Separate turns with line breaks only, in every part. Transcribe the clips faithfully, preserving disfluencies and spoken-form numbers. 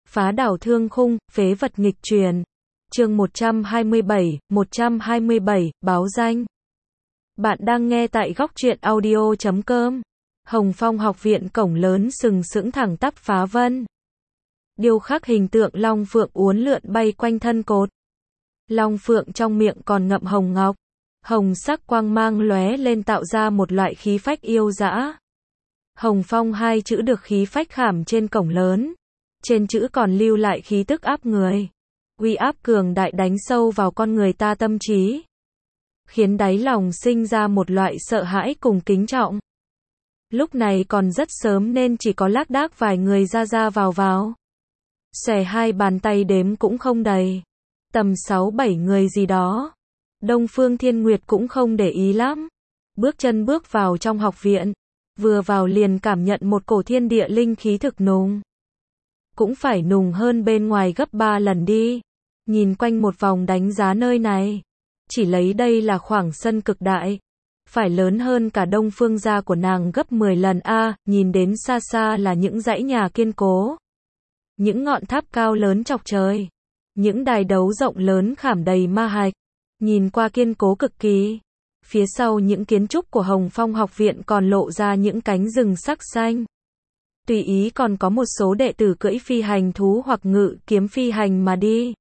Phá đảo thương khung, phế vật nghịch truyền. Chương một trăm hai mươi bảy, một trăm hai mươi bảy, báo danh. Bạn đang nghe tại góc truyện audio chấm com. Hồng Phong học viện cổng lớn sừng sững thẳng tắp phá vân. Điêu khắc hình tượng long phượng uốn lượn bay quanh thân cột. Long phượng trong miệng còn ngậm hồng ngọc. Hồng sắc quang mang lóe lên tạo ra một loại khí phách yêu dã. Hồng Phong hai chữ được khí phách khảm trên cổng lớn. Trên chữ còn lưu lại khí tức áp người. Uy áp cường đại đánh sâu vào con người ta tâm trí. Khiến đáy lòng sinh ra một loại sợ hãi cùng kính trọng. Lúc này còn rất sớm nên chỉ có lác đác vài người ra ra vào vào. Xòe hai bàn tay đếm cũng không đầy. Tầm sáu bảy người gì đó. Đông Phương Thiên Nguyệt cũng không để ý lắm. Bước chân bước vào trong học viện. Vừa vào liền cảm nhận một cổ thiên địa linh khí thực nùng. Cũng phải nùng hơn bên ngoài gấp ba lần đi. Nhìn quanh một vòng đánh giá nơi này. Chỉ lấy đây là khoảng sân cực đại. Phải lớn hơn cả Đông Phương gia của nàng gấp mười lần a, à, nhìn đến xa xa là những dãy nhà kiên cố. Những ngọn tháp cao lớn chọc trời. Những đài đấu rộng lớn khảm đầy ma hạch. Nhìn qua kiên cố cực kỳ. Phía sau những kiến trúc của Hồng Phong học viện còn lộ ra những cánh rừng sắc xanh. Tùy ý còn có một số đệ tử cưỡi phi hành thú hoặc ngự kiếm phi hành mà đi.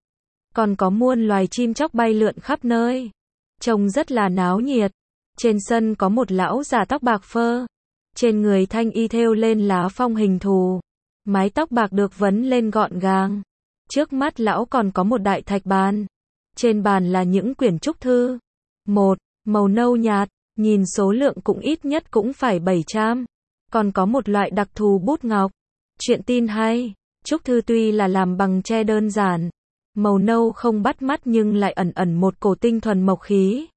Còn có muôn loài chim chóc bay lượn khắp nơi. Trông rất là náo nhiệt. Trên sân có một lão già tóc bạc phơ. Trên người thanh y thêu lên lá phong hình thù. Mái tóc bạc được vấn lên gọn gàng. Trước mắt lão còn có một đại thạch bàn. Trên bàn là những quyển trúc thư. Một, màu nâu nhạt, nhìn số lượng cũng ít nhất cũng phải bảy trăm. Còn có một loại đặc thù bút ngọc. Chuyện tin hay, trúc thư tuy là làm bằng tre đơn giản, màu nâu không bắt mắt nhưng lại ẩn ẩn một cổ tinh thuần mộc khí.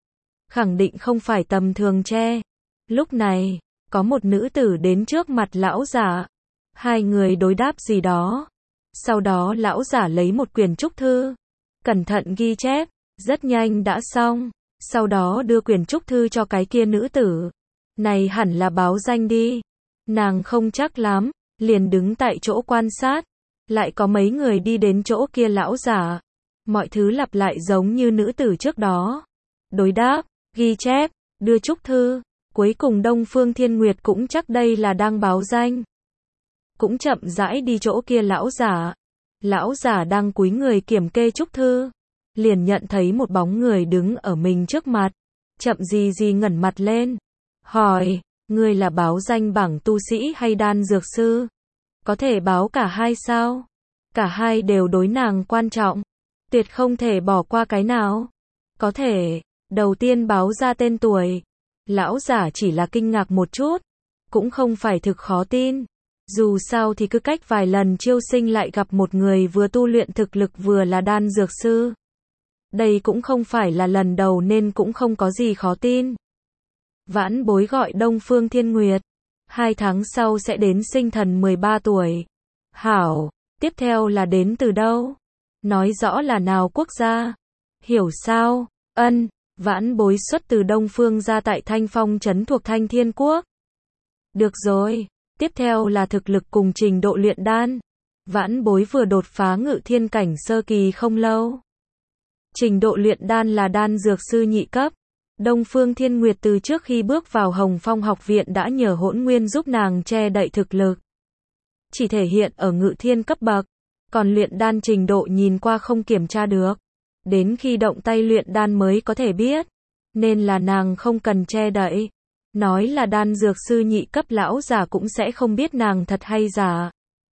Khẳng định không phải tầm thường tre. Lúc này, có một nữ tử đến trước mặt lão giả. Hai người đối đáp gì đó. Sau đó lão giả lấy một quyển trúc thư. Cẩn thận ghi chép, rất nhanh đã xong. Sau đó đưa quyển trúc thư cho cái kia nữ tử. Này hẳn là báo danh đi. Nàng không chắc lắm, liền đứng tại chỗ quan sát. Lại có mấy người đi đến chỗ kia lão giả. Mọi thứ lặp lại giống như nữ tử trước đó. Đối đáp, ghi chép, đưa trúc thư. Cuối cùng Đông Phương Thiên Nguyệt cũng chắc đây là đang báo danh. Cũng chậm rãi đi chỗ kia lão giả. Lão giả đang cúi người kiểm kê trúc thư. Liền nhận thấy một bóng người đứng ở mình trước mặt. Chậm gì gì ngẩng mặt lên. Hỏi, ngươi là báo danh bảng tu sĩ hay đan dược sư? Có thể báo cả hai sao? Cả hai đều đối nàng quan trọng. Tuyệt không thể bỏ qua cái nào. Có thể, đầu tiên báo ra tên tuổi. Lão giả chỉ là kinh ngạc một chút. Cũng không phải thực khó tin. Dù sao thì cứ cách vài lần chiêu sinh lại gặp một người vừa tu luyện thực lực vừa là đan dược sư. Đây cũng không phải là lần đầu nên cũng không có gì khó tin. Vãn bối gọi Đông Phương Thiên Nguyệt. Hai tháng sau sẽ đến sinh thần mười ba tuổi. Hảo, tiếp theo là đến từ đâu? Nói rõ là nào quốc gia? Hiểu sao? Ân, vãn bối xuất từ Đông Phương gia tại Thanh Phong trấn thuộc Thanh Thiên Quốc. Được rồi, tiếp theo là thực lực cùng trình độ luyện đan. Vãn bối vừa đột phá ngự thiên cảnh sơ kỳ không lâu. Trình độ luyện đan là đan dược sư nhị cấp. Đông Phương Thiên Nguyệt từ trước khi bước vào Hồng Phong học viện đã nhờ Hỗn Nguyên giúp nàng che đậy thực lực. Chỉ thể hiện ở ngự thiên cấp bậc. Còn luyện đan trình độ nhìn qua không kiểm tra được. Đến khi động tay luyện đan mới có thể biết. Nên là nàng không cần che đậy. Nói là đan dược sư nhị cấp lão giả cũng sẽ không biết nàng thật hay giả.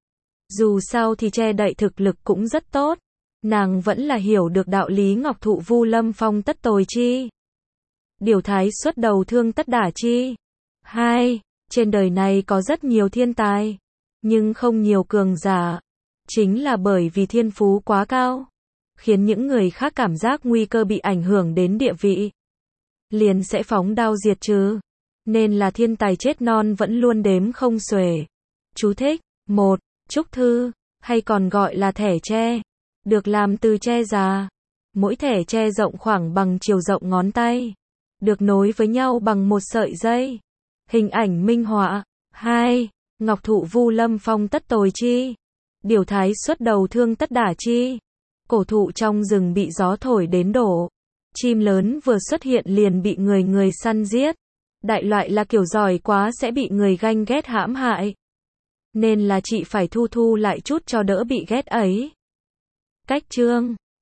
Dù sao thì che đậy thực lực cũng rất tốt. Nàng vẫn là hiểu được đạo lý ngọc thụ vu lâm phong tất tồi chi. Điều thái xuất đầu thương tất đả chi. Hai, trên đời này có rất nhiều thiên tài. Nhưng không nhiều cường giả. Chính là bởi vì thiên phú quá cao. Khiến những người khác cảm giác nguy cơ bị ảnh hưởng đến địa vị. Liền sẽ phóng đao diệt trừ. Nên là thiên tài chết non vẫn luôn đếm không xuể. Chú thích. Một, trúc thư. Hay còn gọi là thẻ tre. Được làm từ tre già. Mỗi thẻ tre rộng khoảng bằng chiều rộng ngón tay. Được nối với nhau bằng một sợi dây. Hình ảnh minh họa. Hai. Ngọc thụ vu lâm phong tất tồi chi. Điều thái xuất đầu thương tất đả chi. Cổ thụ trong rừng bị gió thổi đến đổ. Chim lớn vừa xuất hiện liền bị người người săn giết. Đại loại là kiểu giỏi quá sẽ bị người ganh ghét hãm hại. Nên là chị phải thu thu lại chút cho đỡ bị ghét ấy. Cách chương